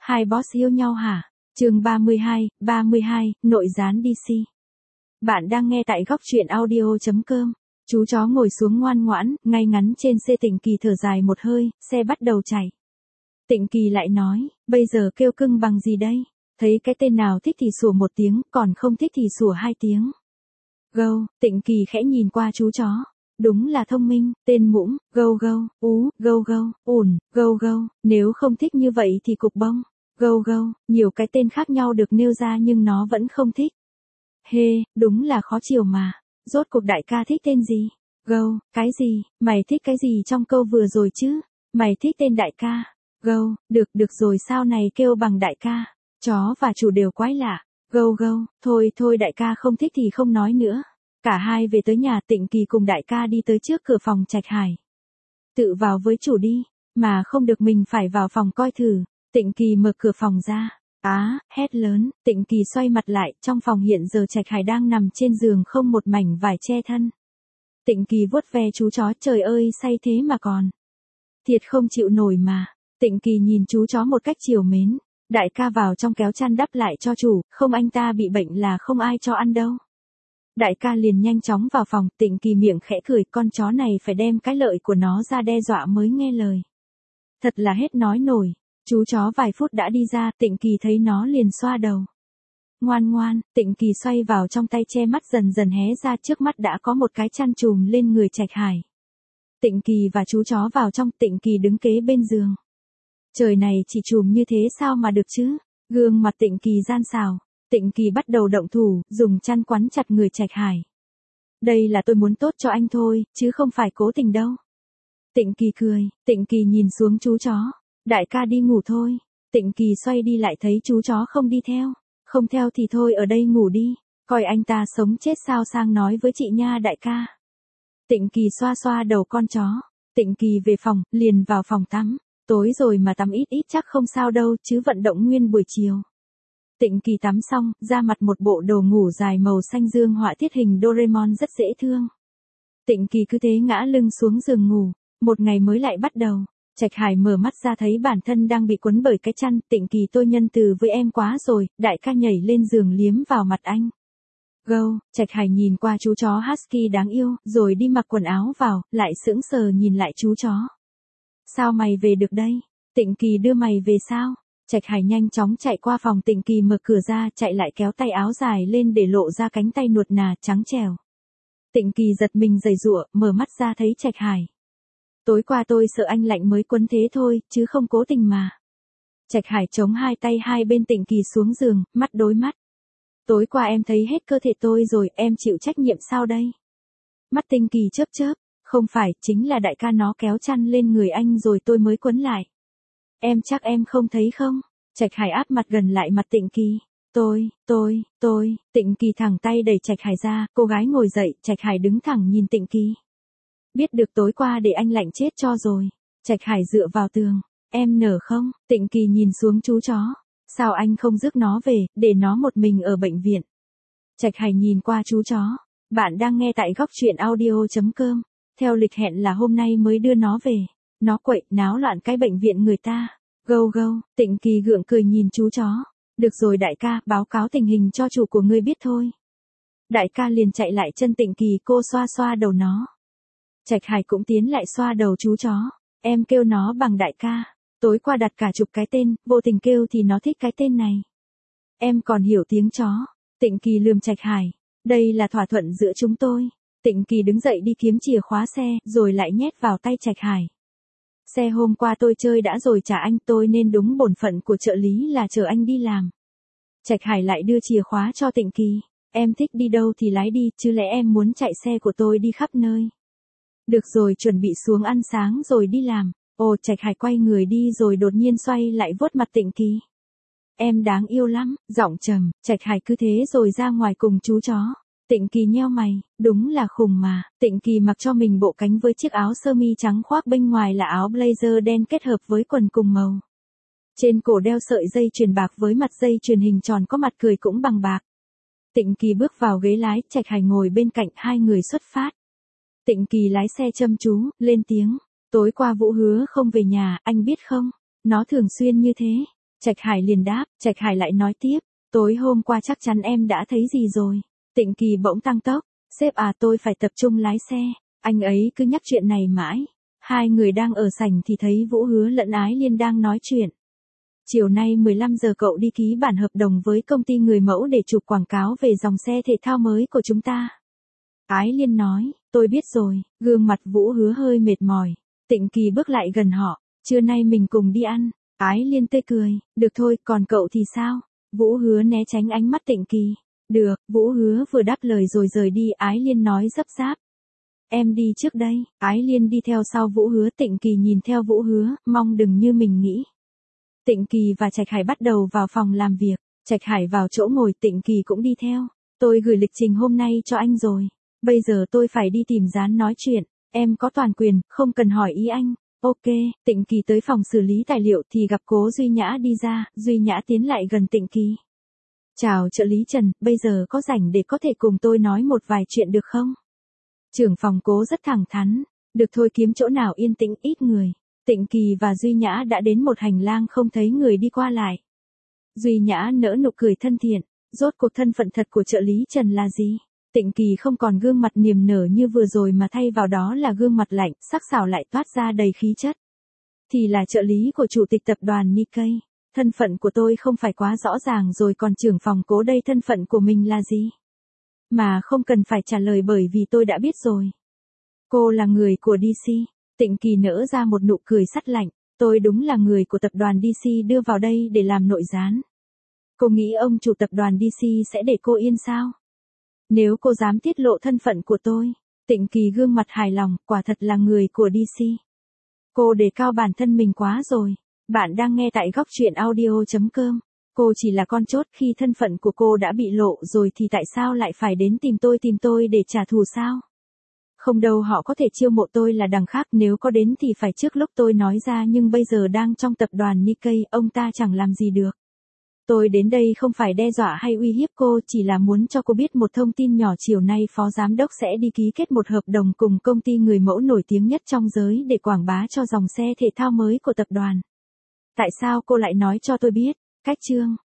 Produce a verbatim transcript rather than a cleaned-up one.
Hai boss yêu nhau hả? Chương ba mươi hai, ba mươi hai, nội gián đê xê. Bạn đang nghe tại góc truyện audio chấm com. Chú chó ngồi xuống ngoan ngoãn, ngay ngắn trên xe. Tịnh Kỳ thở dài một hơi, xe bắt đầu chạy. Tịnh Kỳ lại nói, bây giờ kêu cưng bằng gì đây? Thấy cái tên nào thích thì sủa một tiếng, còn không thích thì sủa hai tiếng. Gâu, Tịnh Kỳ khẽ nhìn qua chú chó. Đúng là thông minh, tên mũm, gâu gâu, ú, gâu gâu, ủn, gâu gâu, nếu không thích như vậy thì cục bông, gâu gâu, nhiều cái tên khác nhau được nêu ra nhưng nó vẫn không thích. Hê, đúng là khó chịu mà, rốt cuộc đại ca thích tên gì? Gâu, cái gì, mày thích cái gì trong câu vừa rồi chứ? Mày thích tên đại ca. Gâu, được được rồi sao này kêu bằng đại ca, chó và chủ đều quái lạ. Gâu gâu, thôi thôi đại ca không thích thì không nói nữa. Cả hai về tới nhà. Tịnh Kỳ cùng đại ca đi tới trước cửa phòng Trạch Hải. Tự vào với chủ đi, mà không được mình phải vào phòng coi thử. Tịnh Kỳ mở cửa phòng ra. Á, hét lớn. Tịnh Kỳ xoay mặt lại, trong phòng hiện giờ Trạch Hải đang nằm trên giường không một mảnh vải che thân. Tịnh Kỳ vuốt ve chú chó, trời ơi say thế mà còn. Thiệt không chịu nổi mà. Tịnh Kỳ nhìn chú chó một cách trìu mến. Đại ca vào trong kéo chăn đắp lại cho chủ, không anh ta bị bệnh là không ai cho ăn đâu. Đại ca liền nhanh chóng vào phòng. Tịnh Kỳ miệng khẽ cười, con chó này phải đem cái lợi của nó ra đe dọa mới nghe lời. Thật là hết nói nổi. Chú chó vài phút đã đi ra. Tịnh Kỳ thấy nó liền xoa đầu. Ngoan ngoan. Tịnh Kỳ xoay vào trong tay che mắt dần dần hé ra, trước mắt đã có một cái chăn trùm lên người Trạch Hải. Tịnh Kỳ và chú chó vào trong. Tịnh Kỳ đứng kế bên giường. Trời này chỉ trùm như thế sao mà được chứ? Gương mặt Tịnh Kỳ gian xào. Tịnh Kỳ bắt đầu động thủ, dùng chăn quắn chặt người Trạch Hải. Đây là tôi muốn tốt cho anh thôi, chứ không phải cố tình đâu. Tịnh Kỳ cười. Tịnh Kỳ nhìn xuống chú chó. Đại ca đi ngủ thôi. Tịnh Kỳ xoay đi lại thấy chú chó không đi theo. Không theo thì thôi ở đây ngủ đi. Coi anh ta sống chết sao sang nói với chị nha đại ca. Tịnh Kỳ xoa xoa đầu con chó. Tịnh Kỳ về phòng, liền vào phòng tắm. Tối rồi mà tắm ít ít chắc không sao đâu, chứ vận động nguyên buổi chiều. Tịnh Kỳ tắm xong, ra mặt một bộ đồ ngủ dài màu xanh dương họa tiết hình Doraemon rất dễ thương. Tịnh Kỳ cứ thế ngã lưng xuống giường ngủ. Một ngày mới lại bắt đầu. Trạch Hải mở mắt ra thấy bản thân đang bị quấn bởi cái chăn. Tịnh Kỳ tôi nhân từ với em quá rồi. Đại ca nhảy lên giường liếm vào mặt anh. Gâu, Trạch Hải nhìn qua chú chó Husky đáng yêu, rồi đi mặc quần áo vào, lại sững sờ nhìn lại chú chó. Sao mày về được đây? Tịnh Kỳ đưa mày về sao? Trạch Hải nhanh chóng chạy qua phòng. Tịnh Kỳ mở cửa ra, chạy lại kéo tay áo dài lên để lộ ra cánh tay nuột nà trắng trẻo. Tịnh Kỳ giật mình giãy giụa, mở mắt ra thấy Trạch Hải. Tối qua tôi sợ anh lạnh mới quấn thế thôi, chứ không cố tình mà. Trạch Hải chống hai tay hai bên Tịnh Kỳ xuống giường, mắt đối mắt. Tối qua em thấy hết cơ thể tôi rồi, em chịu trách nhiệm sao đây? Mắt Tịnh Kỳ chớp chớp, không phải, chính là đại ca nó kéo chăn lên người anh rồi tôi mới quấn lại. Em chắc em không thấy không? Trạch Hải áp mặt gần lại mặt Tịnh Kỳ. Tôi, tôi, tôi, Tịnh Kỳ thẳng tay đẩy Trạch Hải ra, cô gái ngồi dậy. Trạch Hải đứng thẳng nhìn Tịnh Kỳ. Biết được tối qua để anh lạnh chết cho rồi. Trạch Hải dựa vào tường. Em nở không? Tịnh Kỳ nhìn xuống chú chó. Sao anh không rước nó về, để nó một mình ở bệnh viện? Trạch Hải nhìn qua chú chó. Bạn đang nghe tại góc truyện audio chấm com. Theo lịch hẹn là hôm nay mới đưa nó về. Nó quậy, náo loạn cái bệnh viện người ta. Gâu gâu, Tịnh Kỳ gượng cười nhìn chú chó. Được rồi đại ca, báo cáo tình hình cho chủ của ngươi biết thôi. Đại ca liền chạy lại chân Tịnh Kỳ, cô xoa xoa đầu nó. Trạch Hải cũng tiến lại xoa đầu chú chó. Em kêu nó bằng đại ca. Tối qua đặt cả chục cái tên, vô tình kêu thì nó thích cái tên này. Em còn hiểu tiếng chó. Tịnh Kỳ lườm Trạch Hải. Đây là thỏa thuận giữa chúng tôi. Tịnh Kỳ đứng dậy đi kiếm chìa khóa xe, rồi lại nhét vào tay Trạch Hải. Xe hôm qua tôi chơi đã rồi trả anh, tôi nên đúng bổn phận của trợ lý là chờ anh đi làm. Trạch Hải lại đưa chìa khóa cho Tịnh Kỳ. Em thích đi đâu thì lái đi, chứ lẽ em muốn chạy xe của tôi đi khắp nơi. Được rồi, chuẩn bị xuống ăn sáng rồi đi làm. Ồ, Trạch Hải quay người đi rồi đột nhiên xoay lại vuốt mặt Tịnh Kỳ. Em đáng yêu lắm, giọng trầm. Trạch Hải cứ thế rồi ra ngoài cùng chú chó. Tịnh Kỳ nheo mày, đúng là khùng mà. Tịnh Kỳ mặc cho mình bộ cánh với chiếc áo sơ mi trắng, khoác bên ngoài là áo blazer đen kết hợp với quần cùng màu. Trên cổ đeo sợi dây chuyền bạc với mặt dây chuyền hình tròn, có mặt cười cũng bằng bạc. Tịnh Kỳ bước vào ghế lái, Trạch Hải ngồi bên cạnh, hai người xuất phát. Tịnh Kỳ lái xe chăm chú, lên tiếng. Tối qua Vũ hứa không về nhà, anh biết không? Nó thường xuyên như thế. Trạch Hải liền đáp, Trạch Hải lại nói tiếp, tối hôm qua chắc chắn em đã thấy gì rồi. Tịnh Kỳ bỗng tăng tốc, sếp à tôi phải tập trung lái xe, anh ấy cứ nhắc chuyện này mãi. Hai người đang ở sảnh thì thấy Vũ Hứa lẫn Ái Liên đang nói chuyện. Chiều nay mười lăm giờ cậu đi ký bản hợp đồng với công ty người mẫu để chụp quảng cáo về dòng xe thể thao mới của chúng ta. Ái Liên nói, tôi biết rồi, gương mặt Vũ Hứa hơi mệt mỏi. Tịnh Kỳ bước lại gần họ, trưa nay mình cùng đi ăn. Ái Liên tươi cười, được thôi, còn cậu thì sao? Vũ Hứa né tránh ánh mắt Tịnh Kỳ. Được, Vũ Hứa vừa đáp lời rồi rời đi. Ái Liên nói dấp dáp. Em đi trước đây. Ái Liên đi theo sau Vũ Hứa. Tịnh Kỳ nhìn theo Vũ Hứa, mong đừng như mình nghĩ. Tịnh Kỳ và Trạch Hải bắt đầu vào phòng làm việc. Trạch Hải vào chỗ ngồi, Tịnh Kỳ cũng đi theo. Tôi gửi lịch trình hôm nay cho anh rồi. Bây giờ tôi phải đi tìm Gián nói chuyện. Em có toàn quyền, không cần hỏi ý anh. Ok, Tịnh Kỳ tới phòng xử lý tài liệu thì gặp Cố Duy Nhã đi ra. Duy Nhã tiến lại gần Tịnh Kỳ. Chào trợ lý Trần, bây giờ có rảnh để có thể cùng tôi nói một vài chuyện được không? Trưởng phòng Cố rất thẳng thắn. Được thôi, kiếm chỗ nào yên tĩnh ít người. Tịnh Kỳ và Duy Nhã đã đến một hành lang không thấy người đi qua lại. Duy Nhã nở nụ cười thân thiện. Rốt cuộc thân phận thật của trợ lý Trần là gì? Tịnh Kỳ không còn gương mặt niềm nở như vừa rồi mà thay vào đó là gương mặt lạnh, sắc sảo lại toát ra đầy khí chất. Thì là trợ lý của chủ tịch tập đoàn Nikkei. Thân phận của tôi không phải quá rõ ràng rồi, còn trưởng phòng Cố đây thân phận của mình là gì? Mà không cần phải trả lời bởi vì tôi đã biết rồi. Cô là người của đê xê. Tịnh Kỳ nở ra một nụ cười sắt lạnh. Tôi đúng là người của tập đoàn đê xê đưa vào đây để làm nội gián. Cô nghĩ ông chủ tập đoàn đê xê sẽ để cô yên sao? Nếu cô dám tiết lộ thân phận của tôi. Tịnh Kỳ gương mặt hài lòng, quả thật là người của đê xê. Cô đề cao bản thân mình quá rồi. Bạn đang nghe tại góc truyện audio chấm com. Cô chỉ là con chốt, khi thân phận của cô đã bị lộ rồi thì tại sao lại phải đến tìm tôi tìm tôi để trả thù sao? Không đâu, họ có thể chiêu mộ tôi là đằng khác, nếu có đến thì phải trước lúc tôi nói ra, nhưng bây giờ đang trong tập đoàn Nikkei, ông ta chẳng làm gì được. Tôi đến đây không phải đe dọa hay uy hiếp cô, chỉ là muốn cho cô biết một thông tin nhỏ. Chiều nay phó giám đốc sẽ đi ký kết một hợp đồng cùng công ty người mẫu nổi tiếng nhất trong giới để quảng bá cho dòng xe thể thao mới của tập đoàn. Tại sao cô lại nói cho tôi biết? Cách chương